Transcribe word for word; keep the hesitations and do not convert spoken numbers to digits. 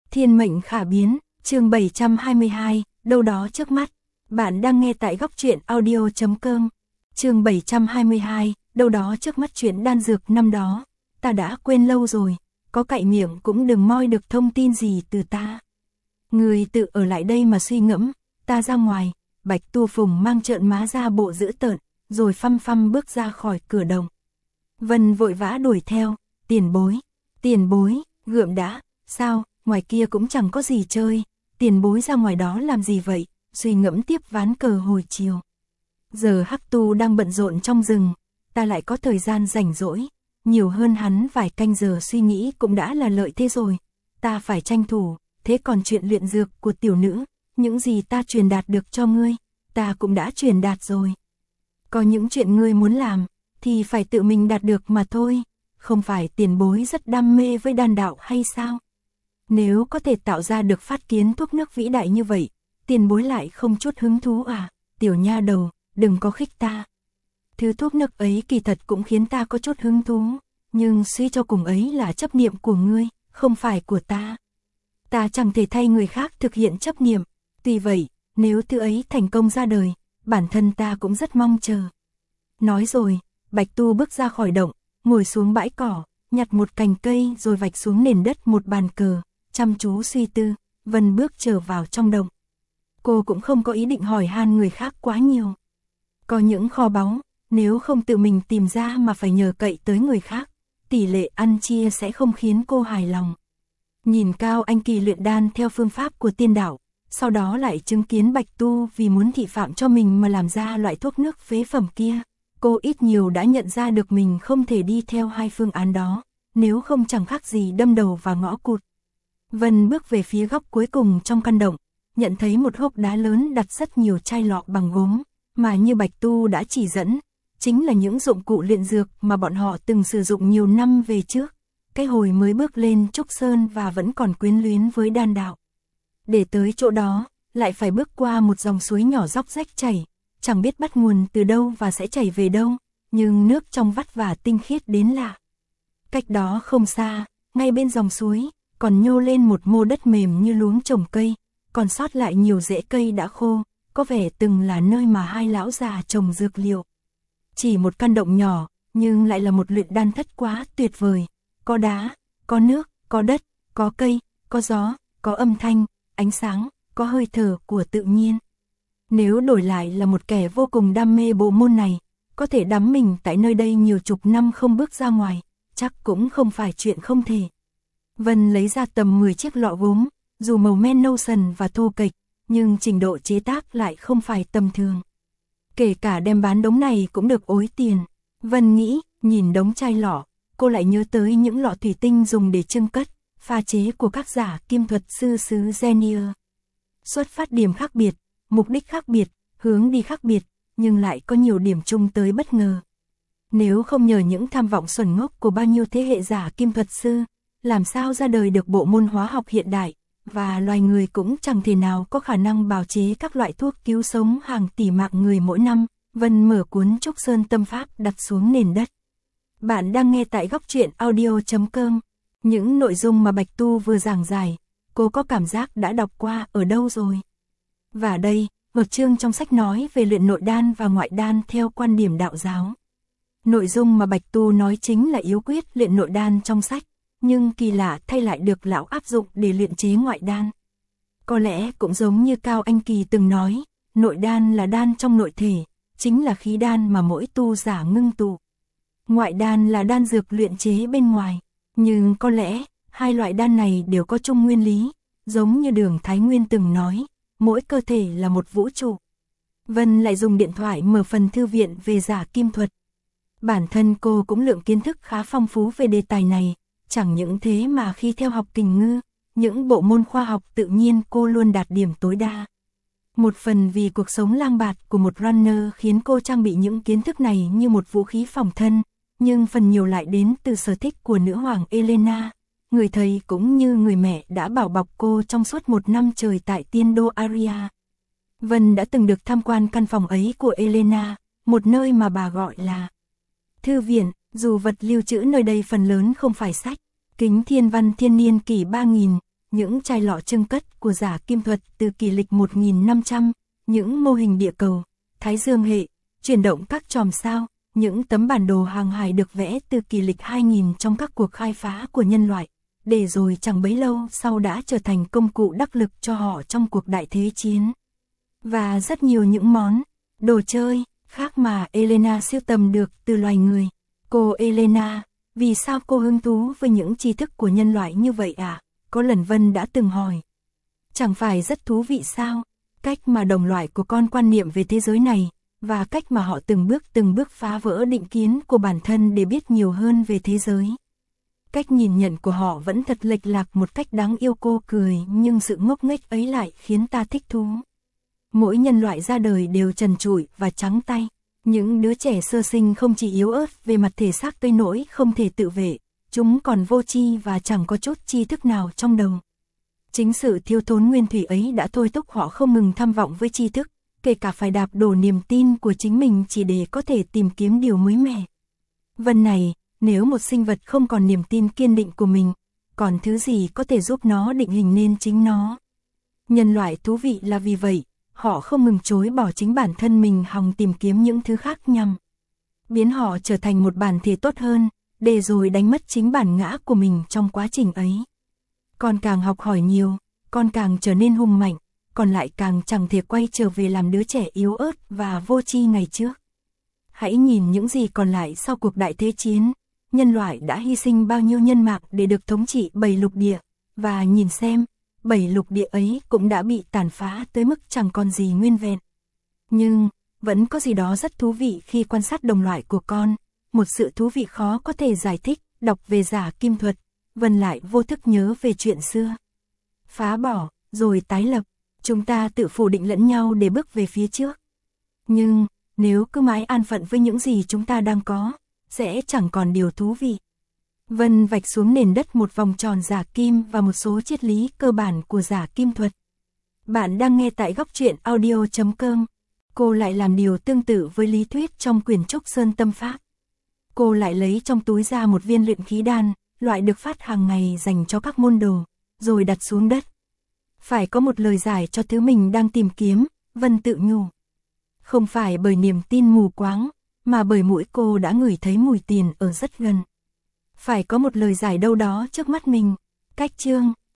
Thiên mệnh khả biến, chương bảy trăm hai mươi hai, đâu đó trước mắt. Bạn đang nghe tại góc truyện audio chấm com. Chương bảy trăm hai mươi hai, đâu đó trước mắt. Chuyện đan dược năm đó, ta đã quên lâu rồi, có cậy miệng cũng đừng moi được thông tin gì từ ta. Người tự ở lại đây mà suy ngẫm, ta ra ngoài. Bạch Tu Phùng mang trợn má ra bộ dữ tợn, rồi phăm phăm bước ra khỏi cửa đồng. Vân vội vã đuổi theo, tiền bối, tiền bối, gượm đã, sao, ngoài kia cũng chẳng có gì chơi, tiền bối ra ngoài đó làm gì vậy, suy ngẫm tiếp ván cờ hồi chiều. Giờ Hắc Tu đang bận rộn trong rừng, ta lại có thời gian rảnh rỗi, nhiều hơn hắn vài canh giờ suy nghĩ cũng đã là lợi thế rồi, ta phải tranh thủ, thế còn chuyện luyện dược của tiểu nữ, những gì ta truyền đạt được cho ngươi, ta cũng đã truyền đạt rồi. Có những chuyện ngươi muốn làm, thì phải tự mình đạt được mà thôi, không phải tiền bối rất đam mê với đan đạo hay sao? Nếu có thể tạo ra được phát kiến thuốc nước vĩ đại như vậy, tiền bối lại không chút hứng thú à? Tiểu nha đầu, đừng có khích ta. Thứ thuốc nước ấy kỳ thật cũng khiến ta có chút hứng thú, nhưng suy cho cùng ấy là chấp niệm của ngươi, không phải của ta. Ta chẳng thể thay người khác thực hiện chấp niệm, tuy vậy, nếu thứ ấy thành công ra đời, bản thân ta cũng rất mong chờ. Nói rồi, Bạch Tu bước ra khỏi động, ngồi xuống bãi cỏ, nhặt một cành cây rồi vạch xuống nền đất một bàn cờ, chăm chú suy tư. Vân bước trở vào trong động. Cô cũng không có ý định hỏi han người khác quá nhiều. Có những kho báu, nếu không tự mình tìm ra mà phải nhờ cậy tới người khác, tỷ lệ ăn chia sẽ không khiến cô hài lòng. Nhìn Cao Anh Kỳ luyện đan theo phương pháp của tiên đạo, sau đó lại chứng kiến Bạch Tu vì muốn thị phạm cho mình mà làm ra loại thuốc nước phế phẩm kia, cô ít nhiều đã nhận ra được mình không thể đi theo hai phương án đó, nếu không chẳng khác gì đâm đầu vào ngõ cụt. Vân bước về phía góc cuối cùng trong căn động, nhận thấy một hốc đá lớn đặt rất nhiều chai lọ bằng gốm, mà như Bạch Tu đã chỉ dẫn, chính là những dụng cụ luyện dược mà bọn họ từng sử dụng nhiều năm về trước, cái hồi mới bước lên Trúc Sơn và vẫn còn quyến luyến với đan đạo. Để tới chỗ đó, lại phải bước qua một dòng suối nhỏ róc rách chảy, chẳng biết bắt nguồn từ đâu và sẽ chảy về đâu, nhưng nước trong vắt và tinh khiết đến lạ. Cách đó không xa, ngay bên dòng suối, còn nhô lên một mô đất mềm như luống trồng cây, còn sót lại nhiều rễ cây đã khô, có vẻ từng là nơi mà hai lão già trồng dược liệu. Chỉ một căn động nhỏ, nhưng lại là một luyện đan thất quá tuyệt vời, có đá, có nước, có đất, có cây, có gió, có âm thanh, ánh sáng, có hơi thở của tự nhiên. Nếu đổi lại là một kẻ vô cùng đam mê bộ môn này, có thể đắm mình tại nơi đây nhiều chục năm không bước ra ngoài, chắc cũng không phải chuyện không thể. Vân lấy ra tầm mười chiếc lọ gốm, dù màu men nâu sần và thô kệch, nhưng trình độ chế tác lại không phải tầm thường. Kể cả đem bán đống này cũng được ối tiền. Vân nghĩ, nhìn đống chai lọ, cô lại nhớ tới những lọ thủy tinh dùng để trưng cất, pha chế của các giả kim thuật sư xứ Genier. Xuất phát điểm khác biệt, mục đích khác biệt, hướng đi khác biệt, nhưng lại có nhiều điểm chung tới bất ngờ. Nếu không nhờ những tham vọng xuẩn ngốc của bao nhiêu thế hệ giả kim thuật sư, làm sao ra đời được bộ môn hóa học hiện đại, và loài người cũng chẳng thể nào có khả năng bào chế các loại thuốc cứu sống hàng tỷ mạng người mỗi năm. Vân mở cuốn Trúc Sơn Tâm Pháp đặt xuống nền đất. Bạn đang nghe tại góc truyện audio chấm com. Những nội dung mà Bạch Tu vừa giảng giải, cô có cảm giác đã đọc qua ở đâu rồi. Và đây, một chương trong sách nói về luyện nội đan và ngoại đan theo quan điểm đạo giáo. Nội dung mà Bạch Tu nói chính là yếu quyết luyện nội đan trong sách, nhưng kỳ lạ thay lại được lão áp dụng để luyện chế ngoại đan. Có lẽ cũng giống như Cao Anh Kỳ từng nói, nội đan là đan trong nội thể, chính là khí đan mà mỗi tu giả ngưng tụ. Ngoại đan là đan dược luyện chế bên ngoài, nhưng có lẽ hai loại đan này đều có chung nguyên lý, giống như Đường Thái Nguyên từng nói, mỗi cơ thể là một vũ trụ. Vân lại dùng điện thoại mở phần thư viện về giả kim thuật. Bản thân cô cũng lượng kiến thức khá phong phú về đề tài này, chẳng những thế mà khi theo học kình ngư, những bộ môn khoa học tự nhiên cô luôn đạt điểm tối đa. Một phần vì cuộc sống lang bạt của một runner khiến cô trang bị những kiến thức này như một vũ khí phòng thân, nhưng phần nhiều lại đến từ sở thích của nữ hoàng Elena, người thầy cũng như người mẹ đã bảo bọc cô trong suốt một năm trời tại tiên đô Aria. Vân đã từng được tham quan căn phòng ấy của Elena, một nơi mà bà gọi là thư viện, dù vật lưu trữ nơi đây phần lớn không phải sách, kính thiên văn thiên niên kỷ ba nghìn, những chai lọ trưng cất của giả kim thuật từ kỷ lịch một nghìn năm trăm, những mô hình địa cầu, thái dương hệ, chuyển động các chòm sao, những tấm bản đồ hàng hải được vẽ từ kỷ lịch hai nghìn trong các cuộc khai phá của nhân loại, để rồi chẳng bấy lâu sau đã trở thành công cụ đắc lực cho họ trong cuộc đại thế chiến. Và rất nhiều những món, đồ chơi, khác mà Elena sưu tầm được từ loài người. Cô Elena, vì sao cô hứng thú với những tri thức của nhân loại như vậy à? Có lần Vân đã từng hỏi. Chẳng phải rất thú vị sao? Cách mà đồng loại của con quan niệm về thế giới này, và cách mà họ từng bước từng bước phá vỡ định kiến của bản thân để biết nhiều hơn về thế giới. Cách nhìn nhận của họ vẫn thật lệch lạc một cách đáng yêu. Cô cười, nhưng sự ngốc nghếch ấy lại khiến ta thích thú. Mỗi nhân loại ra đời đều trần trụi và trắng tay. Những đứa trẻ sơ sinh không chỉ yếu ớt về mặt thể xác tới nỗi không thể tự vệ, chúng còn vô tri và chẳng có chút tri thức nào trong đầu. Chính sự thiếu thốn nguyên thủy ấy đã thôi thúc họ không ngừng tham vọng với tri thức, kể cả phải đạp đổ niềm tin của chính mình chỉ để có thể tìm kiếm điều mới mẻ. Vân này, nếu một sinh vật không còn niềm tin kiên định của mình, còn thứ gì có thể giúp nó định hình nên chính nó? Nhân loại thú vị là vì vậy, họ không ngừng chối bỏ chính bản thân mình hòng tìm kiếm những thứ khác nhằm biến họ trở thành một bản thể tốt hơn, để rồi đánh mất chính bản ngã của mình trong quá trình ấy. Con càng học hỏi nhiều, con càng trở nên hùng mạnh, còn lại càng chẳng thể quay trở về làm đứa trẻ yếu ớt và vô tri ngày trước. Hãy nhìn những gì còn lại sau cuộc đại thế chiến, nhân loại đã hy sinh bao nhiêu nhân mạng để được thống trị bảy lục địa, và nhìn xem, bảy lục địa ấy cũng đã bị tàn phá tới mức chẳng còn gì nguyên vẹn. Nhưng, vẫn có gì đó rất thú vị khi quan sát đồng loại của con, một sự thú vị khó có thể giải thích. Đọc về giả kim thuật, Vân lại vô thức nhớ về chuyện xưa. Phá bỏ, rồi tái lập, chúng ta tự phủ định lẫn nhau để bước về phía trước. Nhưng, nếu cứ mãi an phận với những gì chúng ta đang có, sẽ chẳng còn điều thú vị. Vân vạch xuống nền đất một vòng tròn giả kim và một số triết lý cơ bản của giả kim thuật. Bạn đang nghe tại góc truyện audio chấm com. Cô lại làm điều tương tự với lý thuyết trong quyển Trúc Sơn Tâm Pháp. Cô lại lấy trong túi ra một viên luyện khí đan, loại được phát hàng ngày dành cho các môn đồ, rồi đặt xuống đất. Phải có một lời giải cho thứ mình đang tìm kiếm, Vân tự nhủ. Không phải bởi niềm tin mù quáng, mà bởi mũi cô đã ngửi thấy mùi tiền ở rất gần. Phải có một lời giải đâu đó trước mắt mình. Cách chương